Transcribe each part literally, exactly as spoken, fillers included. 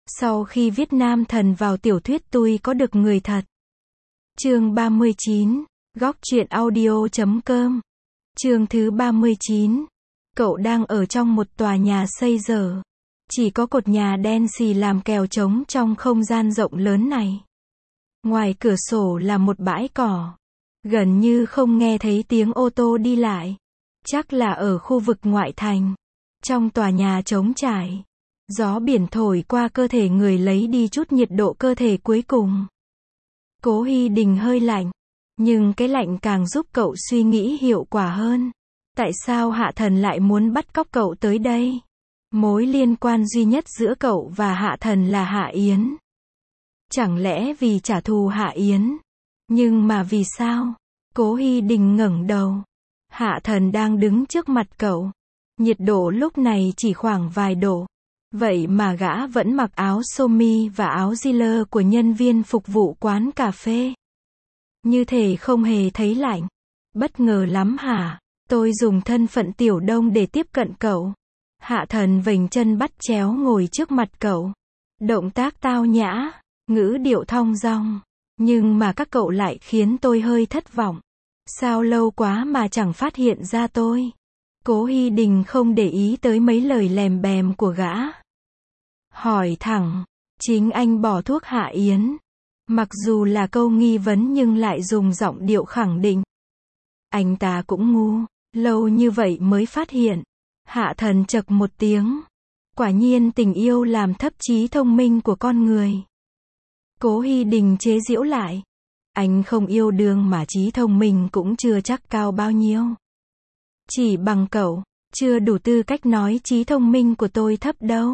Sau khi viết nam thần vào tiểu thuyết tôi có được người thật. Chương ba mươi chín, góc truyện audio chấm com. Chương thứ ba mươi chín. Cậu đang ở trong một tòa nhà xây dở. Chỉ có cột nhà đen xì làm kèo trống trong không gian rộng lớn này. Ngoài cửa sổ là một bãi cỏ. Gần như không nghe thấy tiếng ô tô đi lại. Chắc là ở khu vực ngoại thành. Trong tòa nhà trống trải. Gió biển thổi qua cơ thể người lấy đi chút nhiệt độ cơ thể cuối cùng. Cố Hy Đình hơi lạnh. Nhưng cái lạnh càng giúp cậu suy nghĩ hiệu quả hơn. Tại sao Hạ Thần lại muốn bắt cóc cậu tới đây? Mối liên quan duy nhất giữa cậu và Hạ Thần là Hạ Yến. Chẳng lẽ vì trả thù Hạ Yến? Nhưng mà vì sao? Cố Hy Đình ngẩng đầu. Hạ Thần đang đứng trước mặt cậu. Nhiệt độ lúc này chỉ khoảng vài độ. Vậy mà gã vẫn mặc áo sơ mi và áo jean của nhân viên phục vụ quán cà phê. Như thể không hề thấy lạnh. Bất ngờ lắm hả? Tôi dùng thân phận tiểu đông để tiếp cận cậu. Hạ Thần vểnh chân bắt chéo ngồi trước mặt cậu. Động tác tao nhã, ngữ điệu thong dong. Nhưng mà các cậu lại khiến tôi hơi thất vọng. Sao lâu quá mà chẳng phát hiện ra tôi? Cố Hy Đình không để ý tới mấy lời lèm bèm của gã. Hỏi thẳng, chính anh bỏ thuốc Hạ Yến. Mặc dù là câu nghi vấn nhưng lại dùng giọng điệu khẳng định. Anh ta cũng ngu, lâu như vậy mới phát hiện. Hạ Thần chậc một tiếng. Quả nhiên tình yêu làm thấp trí thông minh của con người. Cố Hy Đình chế giễu lại. Anh không yêu đương mà trí thông minh cũng chưa chắc cao bao nhiêu. Chỉ bằng cậu, chưa đủ tư cách nói trí thông minh của tôi thấp đâu.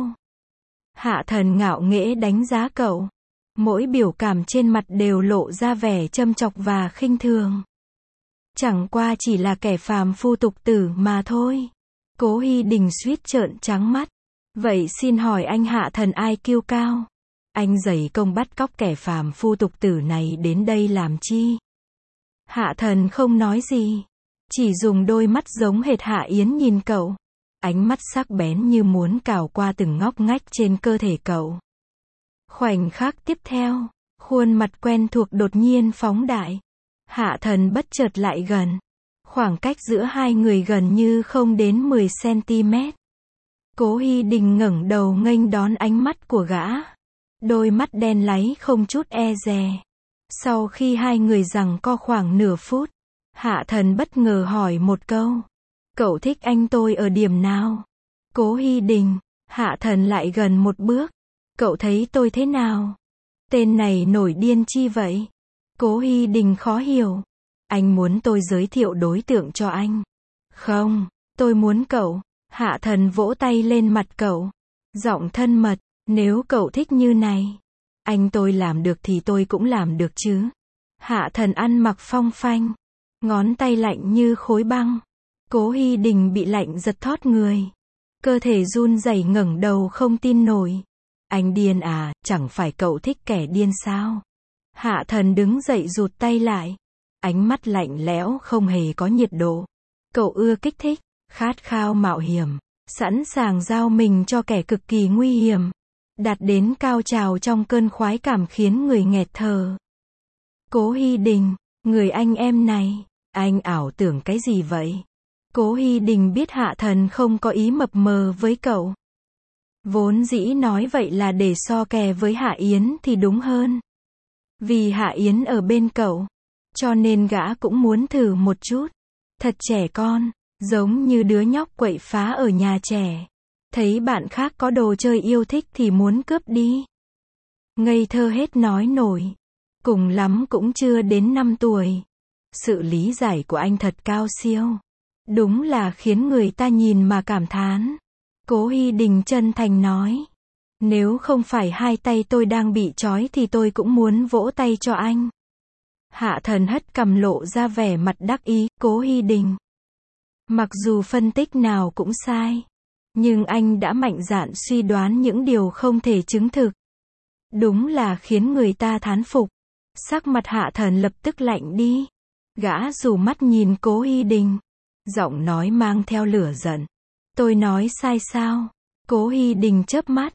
Hạ Thần ngạo nghễ đánh giá cậu. Mỗi biểu cảm trên mặt đều lộ ra vẻ châm chọc và khinh thường. Chẳng qua chỉ là kẻ phàm phu tục tử mà thôi. Cố Hy Đình suýt trợn trắng mắt. Vậy xin hỏi anh Hạ Thần ai kiêu cao? Anh dày công bắt cóc kẻ phàm phu tục tử này đến đây làm chi? Hạ Thần không nói gì. Chỉ dùng đôi mắt giống hệt Hạ Yến nhìn cậu. Ánh mắt sắc bén như muốn cào qua từng ngóc ngách trên cơ thể cậu. Khoảnh khắc tiếp theo, khuôn mặt quen thuộc đột nhiên phóng đại. Hạ Thần bất chợt lại gần. Khoảng cách giữa hai người gần như không đến mười xăng-ti-mét. Cố Hy Đình ngẩng đầu nghênh đón ánh mắt của gã. Đôi mắt đen láy không chút e dè. Sau khi hai người giằng co khoảng nửa phút, Hạ Thần bất ngờ hỏi một câu. Cậu thích anh tôi ở điểm nào? Cố Hy Đình. Hạ Thần lại gần một bước. Cậu thấy tôi thế nào? Tên này nổi điên chi vậy? Cố Hy Đình khó hiểu. Anh muốn tôi giới thiệu đối tượng cho anh? Không, tôi muốn cậu. Hạ Thần vỗ tay lên mặt cậu. Giọng thân mật. Nếu cậu thích như này, anh tôi làm được thì tôi cũng làm được chứ. Hạ Thần ăn mặc phong phanh. Ngón tay lạnh như khối băng. Cố Hy Đình bị lạnh giật thót người. Cơ thể run rẩy ngẩng đầu không tin nổi. Anh điên à, chẳng phải cậu thích kẻ điên sao? Hạ Thần đứng dậy rụt tay lại. Ánh mắt lạnh lẽo không hề có nhiệt độ. Cậu ưa kích thích, khát khao mạo hiểm, sẵn sàng giao mình cho kẻ cực kỳ nguy hiểm. Đạt đến cao trào trong cơn khoái cảm khiến người nghẹt thở. Cố Hy Đình, người anh em này, anh ảo tưởng cái gì vậy? Cố Hy Đình biết Hạ Thần không có ý mập mờ với cậu. Vốn dĩ nói vậy là để so kè với Hạ Yến thì đúng hơn. Vì Hạ Yến ở bên cậu, cho nên gã cũng muốn thử một chút. Thật trẻ con, giống như đứa nhóc quậy phá ở nhà trẻ. Thấy bạn khác có đồ chơi yêu thích thì muốn cướp đi. Ngây thơ hết nói nổi. Cùng lắm cũng chưa đến năm tuổi. Sự lý giải của anh thật cao siêu. Đúng là khiến người ta nhìn mà cảm thán. Cố Hy Đình chân thành nói. Nếu không phải hai tay tôi đang bị trói thì tôi cũng muốn vỗ tay cho anh. Hạ Thần hất cằm lộ ra vẻ mặt đắc ý. Cố Hy Đình. Mặc dù phân tích nào cũng sai. Nhưng anh đã mạnh dạn suy đoán những điều không thể chứng thực. Đúng là khiến người ta thán phục. Sắc mặt Hạ Thần lập tức lạnh đi. Gã rủ mắt nhìn Cố Hy Đình. Giọng nói mang theo lửa giận. Tôi nói sai sao? Cố Hy Đình chớp mắt.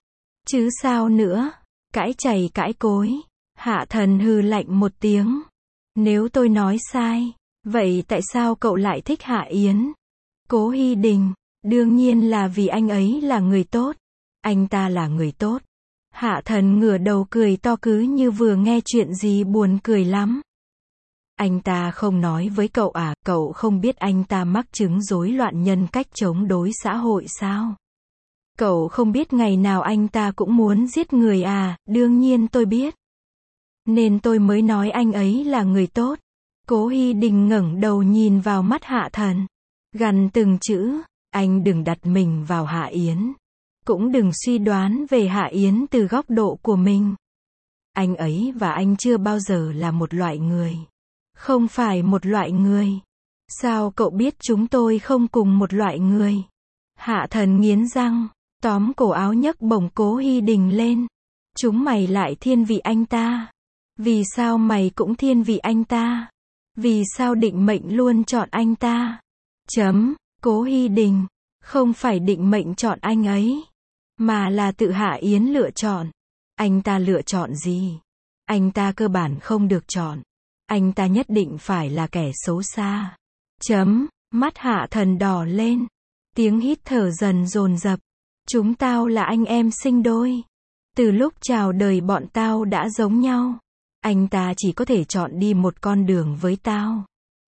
Chứ sao nữa, cãi chày cãi cối. Hạ Thần hừ lạnh một tiếng. Nếu tôi nói sai, vậy tại sao cậu lại thích Hạ Yến? Cố Hy Đình, đương nhiên là vì anh ấy là người tốt. Anh ta là người tốt. Hạ Thần ngửa đầu cười to cứ như vừa nghe chuyện gì buồn cười lắm. Anh ta không nói với cậu à, cậu không biết anh ta mắc chứng rối loạn nhân cách chống đối xã hội sao? Cậu không biết ngày nào anh ta cũng muốn giết người à? Đương nhiên tôi biết. Nên tôi mới nói anh ấy là người tốt. Cố Hy Đình ngẩng đầu nhìn vào mắt Hạ Thần, gằn từng chữ, anh đừng đặt mình vào Hạ Yến. Cũng đừng suy đoán về Hạ Yến từ góc độ của mình. Anh ấy và anh chưa bao giờ là một loại người. Không phải một loại người. Sao cậu biết chúng tôi không cùng một loại người? Hạ Thần nghiến răng, tóm cổ áo nhấc bổng Cố Hy Đình lên. Chúng mày lại thiên vị anh ta. Vì sao mày cũng thiên vị anh ta? Vì sao định mệnh luôn chọn anh ta? Chấm, Cố Hy Đình, không phải định mệnh chọn anh ấy, mà là tự Hạ Yến lựa chọn. Anh ta lựa chọn gì? Anh ta cơ bản không được chọn. Anh ta nhất định phải là kẻ xấu xa. Chấm, mắt Hạ Thần đỏ lên. Tiếng hít thở dần dồn dập. Chúng tao là anh em sinh đôi. Từ lúc chào đời bọn tao đã giống nhau. Anh ta chỉ có thể chọn đi một con đường với tao.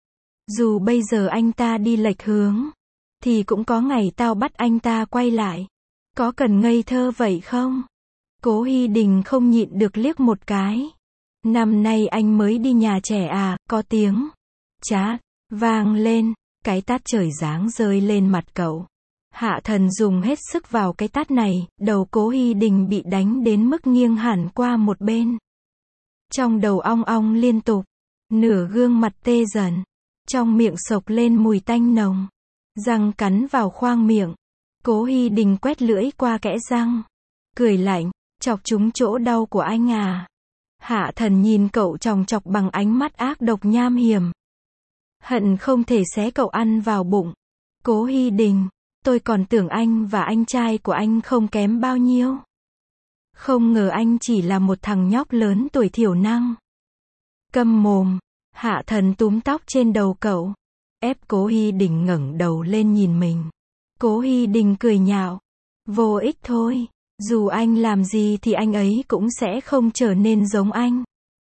Dù bây giờ anh ta đi lệch hướng, thì cũng có ngày tao bắt anh ta quay lại. Có cần ngây thơ vậy không? Cố Hy Đình không nhịn được liếc một cái. Năm nay anh mới đi nhà trẻ à? Có tiếng chát vang lên, cái tát trời giáng rơi lên mặt cậu. Hạ Thần dùng hết sức vào cái tát này, đầu Cố Hy Đình bị đánh đến mức nghiêng hẳn qua một bên. Trong đầu ong ong liên tục, nửa gương mặt tê dần, trong miệng xộc lên mùi tanh nồng, răng cắn vào khoang miệng. Cố Hy Đình quét lưỡi qua kẽ răng, cười lạnh, chọc trúng chỗ đau của anh à? Hạ Thần nhìn cậu chòng chọc bằng ánh mắt ác độc nham hiểm, hận không thể xé cậu ăn vào bụng. Cố Hy Đình, tôi còn tưởng anh và anh trai của anh không kém bao nhiêu. Không ngờ anh chỉ là một thằng nhóc lớn tuổi thiểu năng. Câm mồm. Hạ Thần túm tóc trên đầu cậu, ép Cố Hy Đình ngẩng đầu lên nhìn mình. Cố Hy Đình cười nhạo, vô ích thôi, dù anh làm gì thì anh ấy cũng sẽ không trở nên giống anh.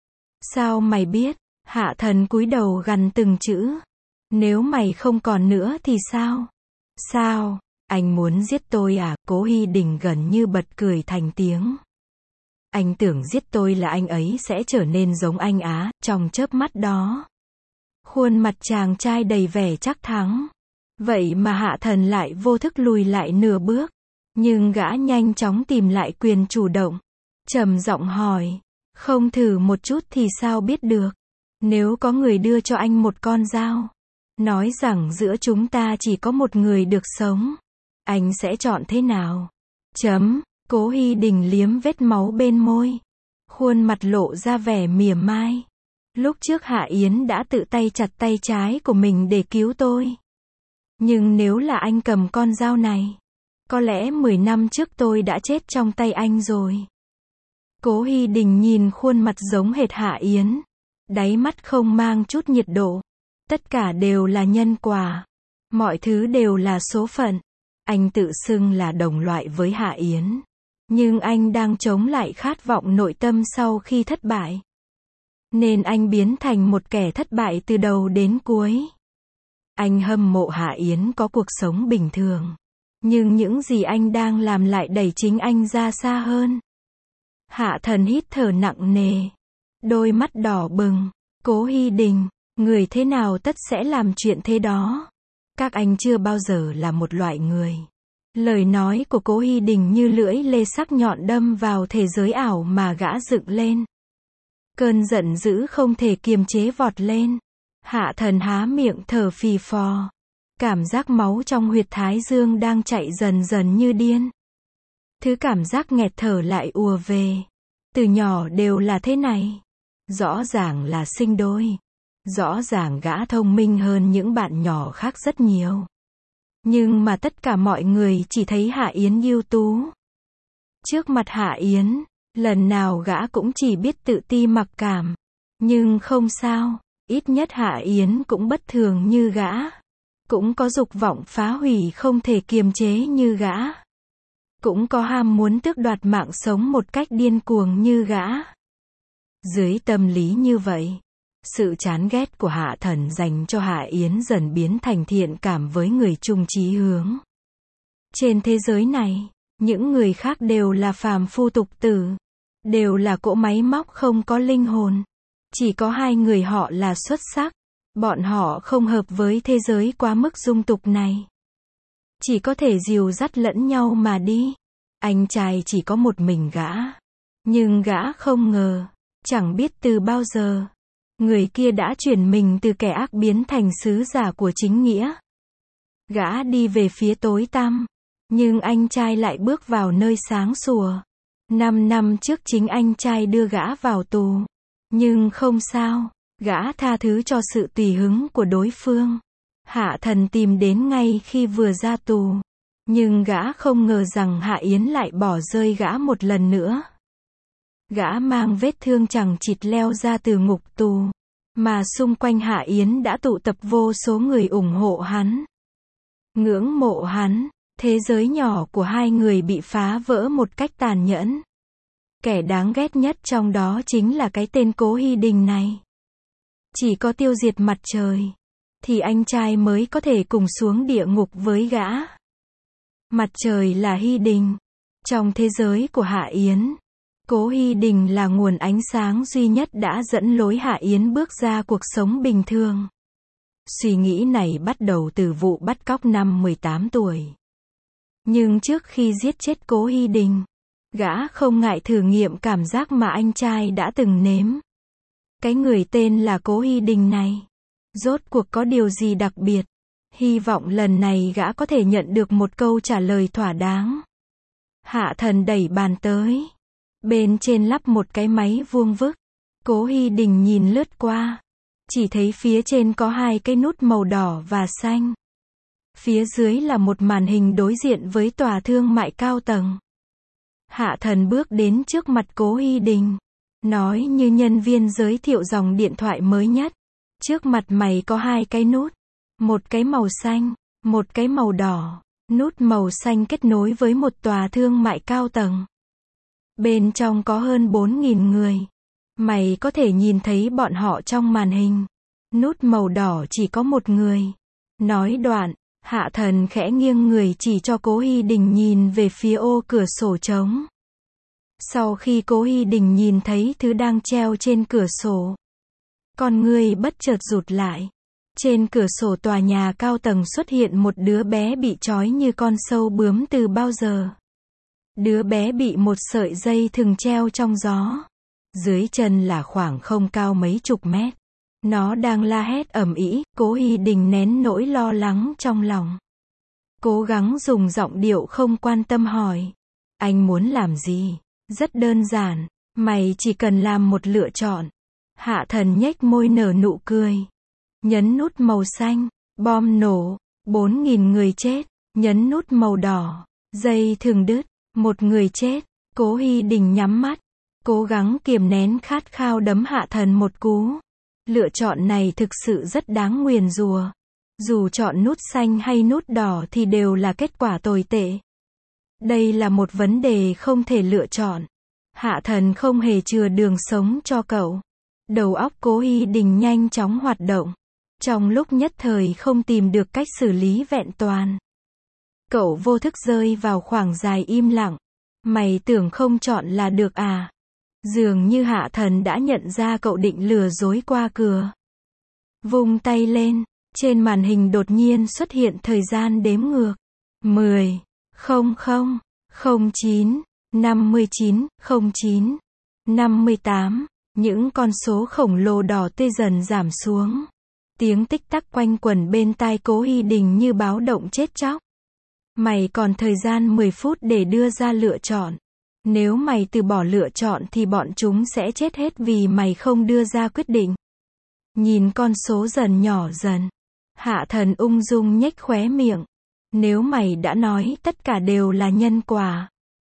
Sao mày biết? Hạ Thần cúi đầu gằn từng chữ. Nếu mày không còn nữa thì sao? Sao? Anh muốn giết tôi à? Cố Hy Đình gần như bật cười thành tiếng. Anh tưởng giết tôi là anh ấy sẽ trở nên giống anh á? Trong chớp mắt đó, khuôn mặt chàng trai đầy vẻ chắc thắng. Vậy mà Hạ Thần lại vô thức lùi lại nửa bước. Nhưng gã nhanh chóng tìm lại quyền chủ động. Trầm giọng hỏi, không thử một chút thì sao biết được? Nếu có người đưa cho anh một con dao, nói rằng giữa chúng ta chỉ có một người được sống, anh sẽ chọn thế nào? Chấm. Cố Hy Đình liếm vết máu bên môi, khuôn mặt lộ ra vẻ mỉa mai. Lúc trước Hạ Yến đã tự tay chặt tay trái của mình để cứu tôi. Nhưng nếu là anh cầm con dao này, có lẽ mười năm trước tôi đã chết trong tay anh rồi. Cố Hy Đình nhìn khuôn mặt giống hệt Hạ Yến, đáy mắt không mang chút nhiệt độ. Tất cả đều là nhân quả. Mọi thứ đều là số phận. Anh tự xưng là đồng loại với Hạ Yến. Nhưng anh đang chống lại khát vọng nội tâm sau khi thất bại. Nên anh biến thành một kẻ thất bại từ đầu đến cuối. Anh hâm mộ Hạ Yến có cuộc sống bình thường. Nhưng những gì anh đang làm lại đẩy chính anh ra xa hơn. Hạ Thần hít thở nặng nề, đôi mắt đỏ bừng. Cố Hy Đình, người thế nào tất sẽ làm chuyện thế đó. Các anh chưa bao giờ là một loại người. Lời nói của Cố Hy Đình như lưỡi lê sắc nhọn đâm vào thế giới ảo mà gã dựng lên. Cơn giận dữ không thể kiềm chế vọt lên. Hạ Thần há miệng thở phì phò. Cảm giác máu trong huyệt thái dương đang chạy dần dần như điên. Thứ cảm giác nghẹt thở lại ùa về. Từ nhỏ đều là thế này. Rõ ràng là sinh đôi. Rõ ràng gã thông minh hơn những bạn nhỏ khác rất nhiều. Nhưng mà tất cả mọi người chỉ thấy Hạ Yến ưu tú. Trước mặt Hạ Yến, lần nào gã cũng chỉ biết tự ti mặc cảm. Nhưng không sao, ít nhất Hạ Yến cũng bất thường như gã. Cũng có dục vọng phá hủy không thể kiềm chế như gã. Cũng có ham muốn tước đoạt mạng sống một cách điên cuồng như gã. Dưới tâm lý như vậy, sự chán ghét của Hạ Thần dành cho Hạ Yến dần biến thành thiện cảm với người chung chí hướng. Trên thế giới này, những người khác đều là phàm phu tục tử, đều là cỗ máy móc không có linh hồn. Chỉ có hai người họ là xuất sắc. Bọn họ không hợp với thế giới quá mức dung tục này. Chỉ có thể dìu dắt lẫn nhau mà đi. Anh trai chỉ có một mình gã. Nhưng gã không ngờ, chẳng biết từ bao giờ, người kia đã chuyển mình từ kẻ ác biến thành sứ giả của chính nghĩa. Gã đi về phía tối tăm, nhưng anh trai lại bước vào nơi sáng sủa. Năm năm trước chính anh trai đưa gã vào tù. Nhưng không sao, gã tha thứ cho sự tùy hứng của đối phương. Hạ Thần tìm đến ngay khi vừa ra tù. Nhưng gã không ngờ rằng Hạ Yến lại bỏ rơi gã một lần nữa. Gã mang vết thương chằng chịt leo ra từ ngục tù. Mà xung quanh Hạ Yến đã tụ tập vô số người ủng hộ hắn. Ngưỡng mộ hắn, thế giới nhỏ của hai người bị phá vỡ một cách tàn nhẫn. Kẻ đáng ghét nhất trong đó chính là cái tên Cố Hy Đình này. Chỉ có tiêu diệt mặt trời, thì anh trai mới có thể cùng xuống địa ngục với gã. Mặt trời là Hy Đình. Trong thế giới của Hạ Yến, Cố Hy Đình là nguồn ánh sáng duy nhất đã dẫn lối Hạ Yến bước ra cuộc sống bình thường. Suy nghĩ này bắt đầu từ vụ bắt cóc năm mười tám tuổi. Nhưng trước khi giết chết Cố Hy Đình, gã không ngại thử nghiệm cảm giác mà anh trai đã từng nếm. Cái người tên là Cố Hy Đình này, rốt cuộc có điều gì đặc biệt? Hy vọng lần này gã có thể nhận được một câu trả lời thỏa đáng. Hạ Thần đẩy bàn tới. Bên trên lắp một cái máy vuông vức. Cố Hy Đình nhìn lướt qua. Chỉ thấy phía trên có hai cái nút màu đỏ và xanh. Phía dưới là một màn hình đối diện với tòa thương mại cao tầng. Hạ Thần bước đến trước mặt Cố Hy Đình. Nói như nhân viên giới thiệu dòng điện thoại mới nhất. Trước mặt mày có hai cái nút. Một cái màu xanh, một cái màu đỏ. Nút màu xanh kết nối với một tòa thương mại cao tầng. Bên trong có hơn bốn nghìn người. Mày có thể nhìn thấy bọn họ trong màn hình. Nút màu đỏ chỉ có một người. Nói đoạn, Hạ Thần khẽ nghiêng người chỉ cho Cố Hy Đình nhìn về phía ô cửa sổ trống. Sau khi Cố Hy Đình nhìn thấy thứ đang treo trên cửa sổ, con người bất chợt rụt lại. Trên cửa sổ tòa nhà cao tầng xuất hiện một đứa bé bị trói như con sâu bướm từ bao giờ. Đứa bé bị một sợi dây thừng treo trong gió. Dưới chân là khoảng không cao mấy chục mét. Nó đang la hét ầm ĩ. Cố Hy Đình nén nỗi lo lắng trong lòng. Cố gắng dùng giọng điệu không quan tâm hỏi. Anh muốn làm gì? Rất đơn giản. Mày chỉ cần làm một lựa chọn. Hạ Thần nhếch môi nở nụ cười. Nhấn nút màu xanh. Bom nổ. Bốn nghìn người chết. Nhấn nút màu đỏ. Dây thừng đứt. Một người chết. Cố Hy Đình nhắm mắt. Cố gắng kiềm nén khát khao đấm Hạ Thần một cú. Lựa chọn này thực sự rất đáng nguyền rủa. Dù chọn nút xanh hay nút đỏ thì đều là kết quả tồi tệ. Đây là một vấn đề không thể lựa chọn. Hạ Thần không hề chừa đường sống cho cậu. Đầu óc Cố Hy Đình nhanh chóng hoạt động. Trong lúc nhất thời không tìm được cách xử lý vẹn toàn. Cậu vô thức rơi vào khoảng dài im lặng. Mày tưởng không chọn là được à? Dường như Hạ Thần đã nhận ra cậu định lừa dối qua cửa. Vung tay lên, trên màn hình đột nhiên xuất hiện thời gian đếm ngược. mười, không không, không chín, năm mươi chín, không chín, năm mươi tám. Những con số khổng lồ đỏ tươi dần giảm xuống. Tiếng tích tắc quanh quẩn bên tai Cố Hy Đình như báo động chết chóc. Mày còn thời gian mười phút để đưa ra lựa chọn. Nếu mày từ bỏ lựa chọn thì bọn chúng sẽ chết hết vì mày không đưa ra quyết định. Nhìn con số dần nhỏ dần. Hạ Thần ung dung nhếch khóe miệng. Nếu mày đã nói tất cả đều là nhân quả,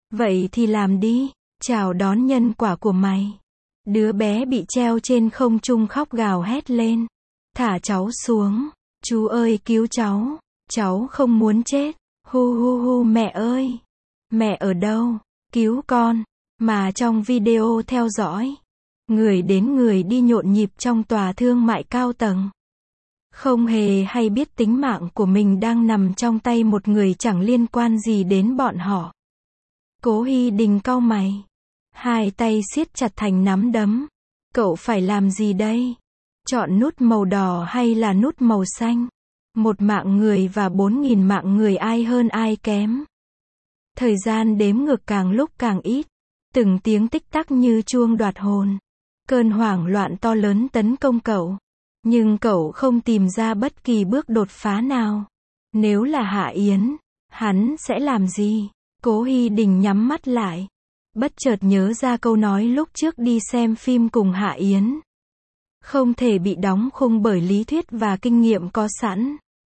Vậy thì làm đi, chào đón nhân quả của mày. Đứa bé bị treo trên không trung khóc gào hét lên. Thả cháu xuống. Chú ơi cứu cháu. Cháu không muốn chết. Hu hu hu mẹ ơi. Mẹ ở đâu? Cứu con. Mà trong video theo dõi, người đến người đi nhộn nhịp trong tòa thương mại cao tầng. Không hề hay biết tính mạng của mình đang nằm trong tay một người chẳng liên quan gì đến bọn họ. Cố Hy Đình cau mày. Hai tay siết chặt thành nắm đấm. Cậu phải làm gì đây? Chọn nút màu đỏ hay là nút màu xanh? Một mạng người và bốn nghìn mạng người ai hơn ai kém? Thời gian đếm ngược càng lúc càng ít. Từng tiếng tích tắc như chuông đoạt hồn. Cơn hoảng loạn to lớn tấn công cậu. Nhưng cậu không tìm ra bất kỳ bước đột phá nào. Nếu là Hạ Yến, hắn sẽ làm gì? Cố Hy Đình nhắm mắt lại. Bất chợt nhớ ra câu nói lúc trước đi xem phim cùng Hạ Yến. Không thể bị đóng khung bởi lý thuyết và kinh nghiệm có sẵn.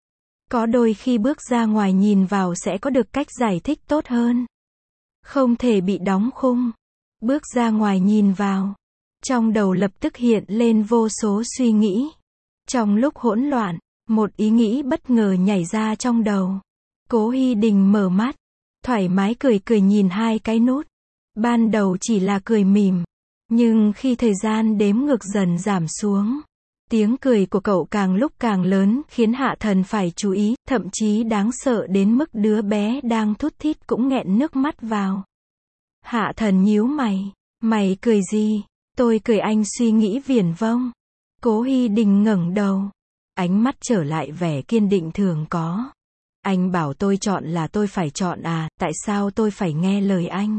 Có đôi khi bước ra ngoài nhìn vào sẽ có được cách giải thích tốt hơn. Không thể bị đóng khung. Bước ra ngoài nhìn vào. Trong đầu lập tức hiện lên vô số suy nghĩ. Trong lúc hỗn loạn, một ý nghĩ bất ngờ nhảy ra trong đầu. Cố Hy Đình mở mắt. Thoải mái cười cười nhìn hai cái nút. Ban đầu chỉ là cười mỉm. Nhưng khi thời gian đếm ngược dần giảm xuống, tiếng cười của cậu càng lúc càng lớn khiến Hạ Thần phải chú ý, thậm chí đáng sợ đến mức đứa bé đang thút thít cũng nghẹn nước mắt vào. Hạ Thần nhíu mày. Mày cười gì? Tôi cười anh suy nghĩ viển vông. Cố Hy Đình ngẩng đầu. Ánh mắt trở lại vẻ kiên định thường có. Anh bảo tôi chọn là tôi phải chọn à, tại sao tôi phải nghe lời anh?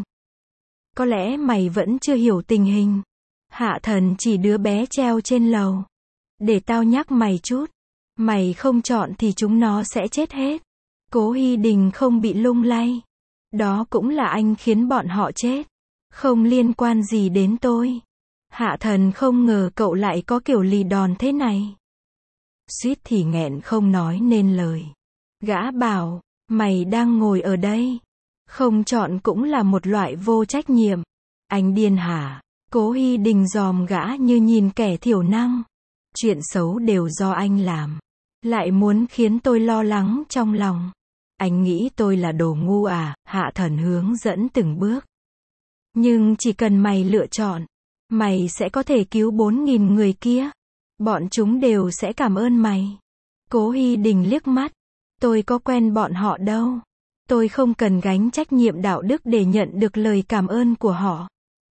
Có lẽ mày vẫn chưa hiểu tình hình. Hạ Thần chỉ đứa bé treo trên lầu. Để tao nhắc mày chút. Mày không chọn thì chúng nó sẽ chết hết. Cố Hy Đình không bị lung lay. Đó cũng là anh khiến bọn họ chết. Không liên quan gì đến tôi. Hạ Thần không ngờ cậu lại có kiểu lì đòn thế này. Suýt thì nghẹn không nói nên lời. Gã bảo, mày đang ngồi ở đây. Không chọn cũng là một loại vô trách nhiệm. Anh điên hả? Cố Hy Đình dòm gã như nhìn kẻ thiểu năng. Chuyện xấu đều do anh làm. Lại muốn khiến tôi lo lắng trong lòng. Anh nghĩ tôi là đồ ngu à? Hạ Thần hướng dẫn từng bước. Nhưng chỉ cần mày lựa chọn, mày sẽ có thể cứu bốn nghìn người kia. Bọn chúng đều sẽ cảm ơn mày. Cố Hy Đình liếc mắt. Tôi có quen bọn họ đâu. Tôi không cần gánh trách nhiệm đạo đức để nhận được lời cảm ơn của họ.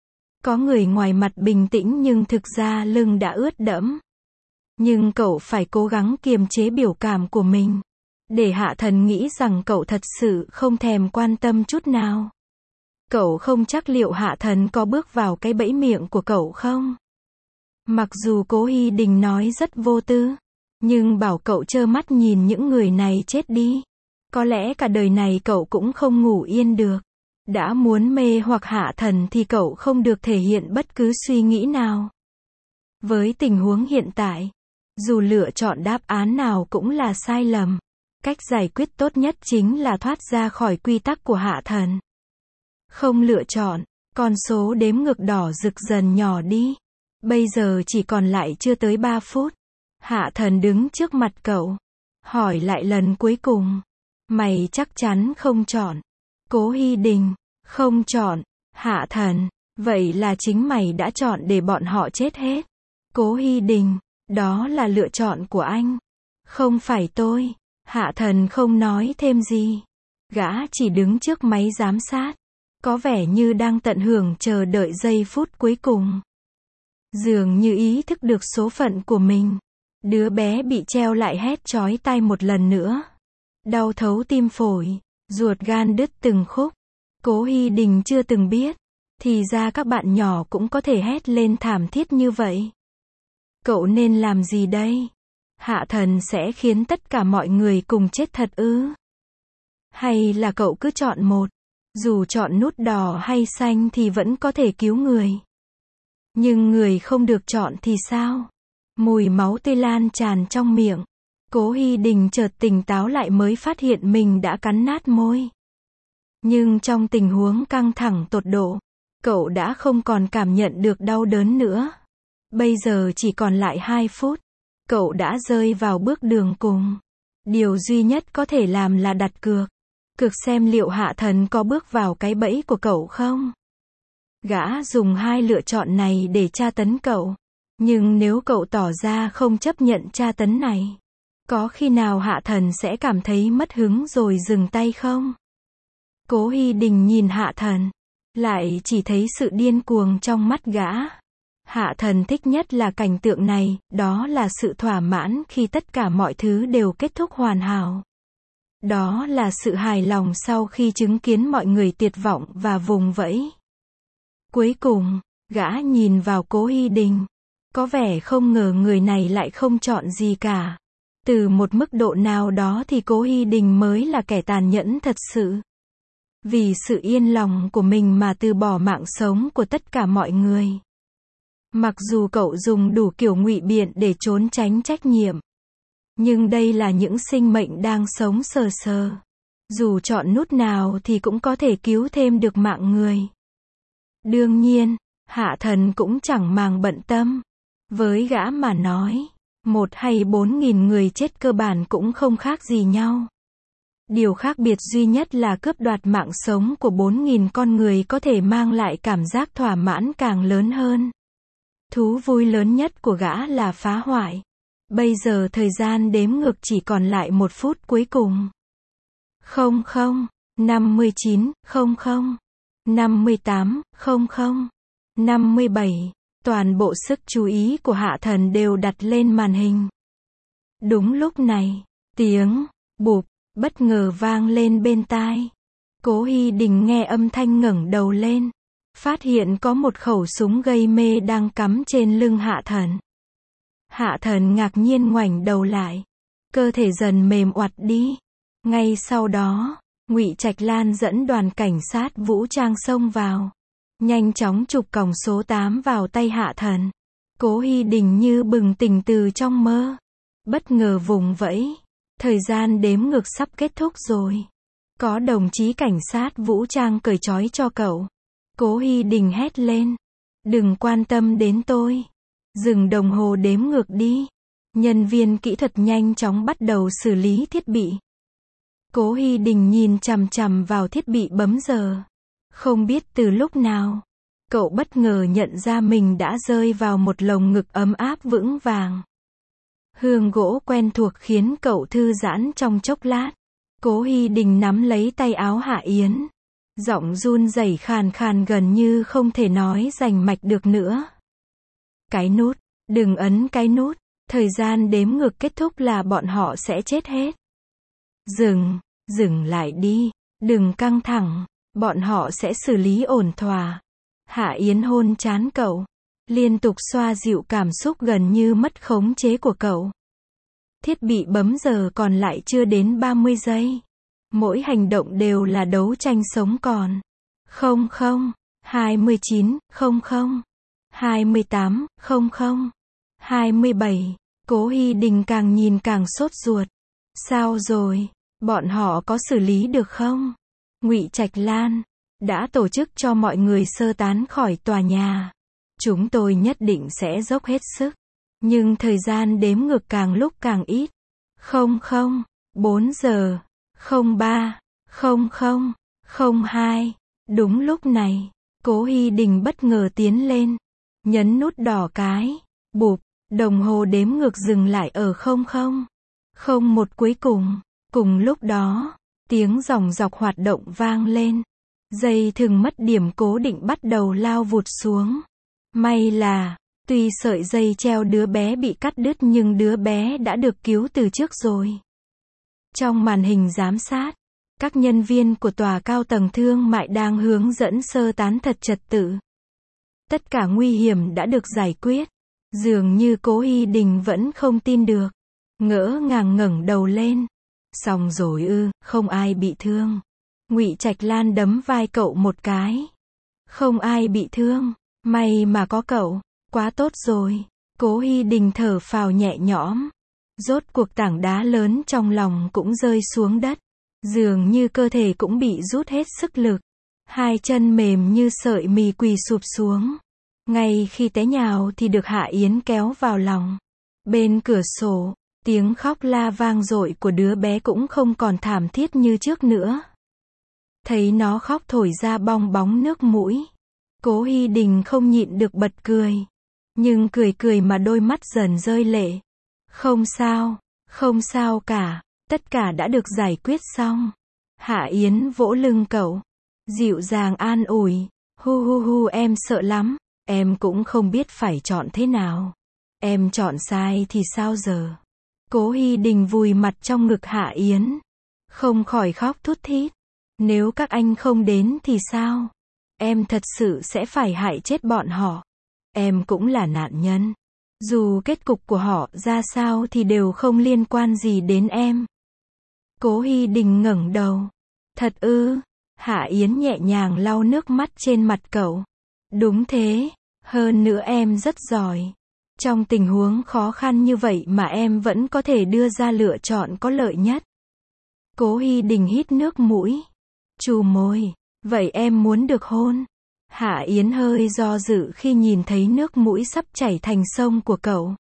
Có người ngoài mặt bình tĩnh nhưng thực ra lưng đã ướt đẫm. Nhưng cậu phải cố gắng kiềm chế biểu cảm của mình. Để Hạ Thần nghĩ rằng cậu thật sự không thèm quan tâm chút nào. Cậu không chắc liệu Hạ Thần có bước vào cái bẫy miệng của cậu không? Mặc dù Cố Hy Đình nói rất vô tư. Nhưng bảo cậu trơ mắt nhìn những người này chết đi. Có lẽ cả đời này cậu cũng không ngủ yên được. Đã muốn mê hoặc Hạ Thần thì cậu không được thể hiện bất cứ suy nghĩ nào. Với tình huống hiện tại, dù lựa chọn đáp án nào cũng là sai lầm. Cách giải quyết tốt nhất chính là thoát ra khỏi quy tắc của Hạ Thần. Không lựa chọn, con số đếm ngược đỏ rực dần nhỏ đi. Bây giờ chỉ còn lại chưa tới ba phút. Hạ Thần đứng trước mặt cậu. Hỏi lại lần cuối cùng. Mày chắc chắn không chọn. Cố Hy Đình. Không chọn. Hạ Thần. Vậy là chính mày đã chọn để bọn họ chết hết. Cố Hy Đình. Đó là lựa chọn của anh. Không phải tôi. Hạ Thần không nói thêm gì. Gã chỉ đứng trước máy giám sát. Có vẻ như đang tận hưởng chờ đợi giây phút cuối cùng. Dường như ý thức được số phận của mình. Đứa bé bị treo lại hét chói tai một lần nữa. Đau thấu tim phổi, ruột gan đứt từng khúc. Cố Hy Đình chưa từng biết. Thì ra các bạn nhỏ cũng có thể hét lên thảm thiết như vậy. Cậu nên làm gì đây? Hạ Thần sẽ khiến tất cả mọi người cùng chết thật ư? Hay là cậu cứ chọn một? Dù chọn nút đỏ hay xanh thì vẫn có thể cứu người. Nhưng người không được chọn thì sao? Mùi máu tươi lan tràn trong miệng. Cố Hy Đình chợt tỉnh táo lại mới phát hiện mình đã cắn nát môi. Nhưng trong tình huống căng thẳng tột độ, cậu đã không còn cảm nhận được đau đớn nữa. Bây giờ chỉ còn lại hai phút. Cậu đã rơi vào bước đường cùng. Điều duy nhất có thể làm là đặt cược. Cược xem liệu Hạ Thần có bước vào cái bẫy của cậu không. Gã dùng hai lựa chọn này để tra tấn cậu. Nhưng nếu cậu tỏ ra không chấp nhận tra tấn này, có khi nào Hạ Thần sẽ cảm thấy mất hứng rồi dừng tay không? Cố Hy Đình nhìn Hạ Thần, lại chỉ thấy sự điên cuồng trong mắt gã. Hạ Thần thích nhất là cảnh tượng này, đó là sự thỏa mãn khi tất cả mọi thứ đều kết thúc hoàn hảo. Đó là sự hài lòng sau khi chứng kiến mọi người tuyệt vọng và vùng vẫy. Cuối cùng, gã nhìn vào Cố Hy Đình. Có vẻ không ngờ người này lại không chọn gì cả. Từ một mức độ nào đó thì Cố Hy Đình mới là kẻ tàn nhẫn thật sự. Vì sự yên lòng của mình mà từ bỏ mạng sống của tất cả mọi người. Mặc dù cậu dùng đủ kiểu ngụy biện để trốn tránh trách nhiệm. Nhưng đây là những sinh mệnh đang sống sờ sờ. Dù chọn nút nào thì cũng có thể cứu thêm được mạng người. Đương nhiên, Hạ Thần cũng chẳng màng bận tâm. Với gã mà nói, một hay bốn nghìn người chết cơ bản cũng không khác gì nhau. Điều khác biệt duy nhất là cướp đoạt mạng sống của bốn nghìn con người có thể mang lại cảm giác thỏa mãn càng lớn hơn. Thú vui lớn nhất của gã là phá hoại. Bây giờ thời gian đếm ngược chỉ còn lại một phút cuối cùng. Không không, năm mươi chín, không không, năm mươi tám, không không, năm mươi bảy. Toàn bộ sức chú ý của Hạ Thần đều đặt lên màn hình. Đúng lúc này, tiếng bụp bất ngờ vang lên bên tai. Cố Hy Đình nghe âm thanh ngẩng đầu lên, phát hiện có một khẩu súng gây mê đang cắm trên lưng Hạ Thần. Hạ Thần ngạc nhiên ngoảnh đầu lại, cơ thể dần mềm oặt đi. Ngay sau đó, Ngụy Trạch Lan dẫn đoàn cảnh sát vũ trang xông vào, nhanh chóng chụp còng số tám vào tay Hạ Thần. Cố Hy Đình như bừng tỉnh từ trong mơ, bất ngờ vùng vẫy. Thời gian đếm ngược sắp kết thúc rồi. Có đồng chí cảnh sát vũ trang cởi trói cho cậu. Cố Hy Đình hét lên. Đừng quan tâm đến tôi. Dừng đồng hồ đếm ngược đi. Nhân viên kỹ thuật nhanh chóng bắt đầu xử lý thiết bị. Cố Hy Đình nhìn chằm chằm vào thiết bị bấm giờ. Không biết từ lúc nào, cậu bất ngờ nhận ra mình đã rơi vào một lồng ngực ấm áp vững vàng. Hương gỗ quen thuộc khiến cậu thư giãn trong chốc lát. Cố Hy Đình nắm lấy tay áo Hạ Yến. Giọng run rẩy khàn khàn gần như không thể nói rành mạch được nữa. Cái nút, đừng ấn cái nút. Thời gian đếm ngược kết thúc là bọn họ sẽ chết hết. Dừng, dừng lại đi. Đừng căng thẳng. Bọn họ sẽ xử lý ổn thỏa. Hạ Yến hôn trán cậu, liên tục xoa dịu cảm xúc gần như mất khống chế của cậu. Thiết bị bấm giờ còn lại chưa đến ba mươi giây. Mỗi hành động đều là đấu tranh sống còn. Không không, hai mươi chín, không không, hai mươi tám, không không, hai mươi bảy. Cố Hy Đình càng nhìn càng sốt ruột. Sao rồi? Bọn họ có xử lý được không? Ngụy Trạch Lan đã tổ chức cho mọi người sơ tán khỏi tòa nhà. Chúng tôi nhất định sẽ dốc hết sức. Nhưng thời gian đếm ngược càng lúc càng ít. Không không, bốn giờ, không ba, không không, không hai. Đúng lúc này, Cố Hy Đình bất ngờ tiến lên. Nhấn nút đỏ cái. Bụp, đồng hồ đếm ngược dừng lại ở không không, không một cuối cùng. Cùng lúc đó, tiếng dòng dọc hoạt động vang lên. Dây thừng mất điểm cố định bắt đầu lao vụt xuống. May là, tuy sợi dây treo đứa bé bị cắt đứt nhưng đứa bé đã được cứu từ trước rồi. Trong màn hình giám sát, các nhân viên của tòa cao tầng thương mại đang hướng dẫn sơ tán thật trật tự. Tất cả nguy hiểm đã được giải quyết. Dường như Cố Hy Đình vẫn không tin được. Ngỡ ngàng ngẩng đầu lên. Xong rồi ư, không ai bị thương. Ngụy Trạch Lan đấm vai cậu một cái. Không ai bị thương, may mà có cậu, quá tốt rồi. Cố Hy Đình thở phào nhẹ nhõm. Rốt cuộc tảng đá lớn trong lòng cũng rơi xuống đất. Dường như cơ thể cũng bị rút hết sức lực. Hai chân mềm như sợi mì quỳ sụp xuống. Ngay khi té nhào thì được Hạ Yến kéo vào lòng. Bên cửa sổ, tiếng khóc la vang dội của đứa bé cũng không còn thảm thiết như trước nữa. Thấy nó khóc thổi ra bong bóng nước mũi. Cố Hi Đình không nhịn được bật cười. Nhưng cười cười mà đôi mắt dần rơi lệ. Không sao, không sao cả, tất cả đã được giải quyết xong. Hạ Yến vỗ lưng cậu, dịu dàng an ủi, hu hu hu em sợ lắm, em cũng không biết phải chọn thế nào. Em chọn sai thì sao giờ? Cố Hi Đình vùi mặt trong ngực Hạ Yến, không khỏi khóc thút thít. Nếu các anh không đến thì sao? Em thật sự sẽ phải hại chết bọn họ. Em cũng là nạn nhân. Dù kết cục của họ ra sao thì đều không liên quan gì đến em. Cố Hi Đình ngẩng đầu. Thật ư? Hạ Yến nhẹ nhàng lau nước mắt trên mặt cậu. Đúng thế, hơn nữa em rất giỏi. Trong tình huống khó khăn như vậy mà em vẫn có thể đưa ra lựa chọn có lợi nhất. Cố Hi Đình hít nước mũi. Chù môi. Vậy em muốn được hôn? Hạ Yến hơi do dự khi nhìn thấy nước mũi sắp chảy thành sông của cậu.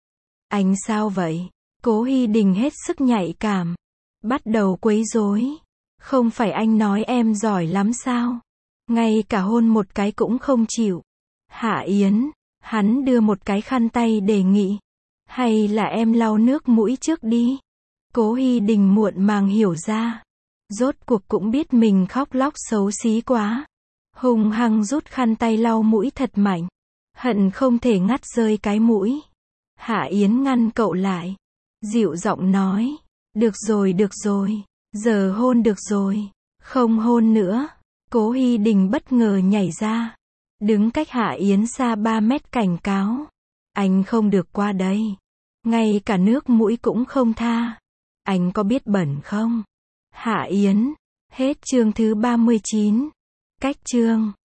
Anh sao vậy? Cố Hi Đình hết sức nhạy cảm. Bắt đầu quấy rối. Không phải anh nói em giỏi lắm sao? Ngay cả hôn một cái cũng không chịu. Hạ Yến, hắn đưa một cái khăn tay đề nghị. Hay là em lau nước mũi trước đi? Cố Hi Đình muộn màng hiểu ra. Rốt cuộc cũng biết mình khóc lóc xấu xí quá. Hùng hăng rút khăn tay lau mũi thật mạnh. Hận không thể ngắt rơi cái mũi. Hạ Yến ngăn cậu lại. Dịu giọng nói. Được rồi được rồi. Giờ hôn được rồi. Không hôn nữa. Cố Hi Đình bất ngờ nhảy ra. Đứng cách Hạ Yến xa ba mét cảnh cáo. Anh không được qua đây. Ngay cả nước mũi cũng không tha. Anh có biết bẩn không? Hạ Yến. Hết chương thứ ba mươi chín. Cách chương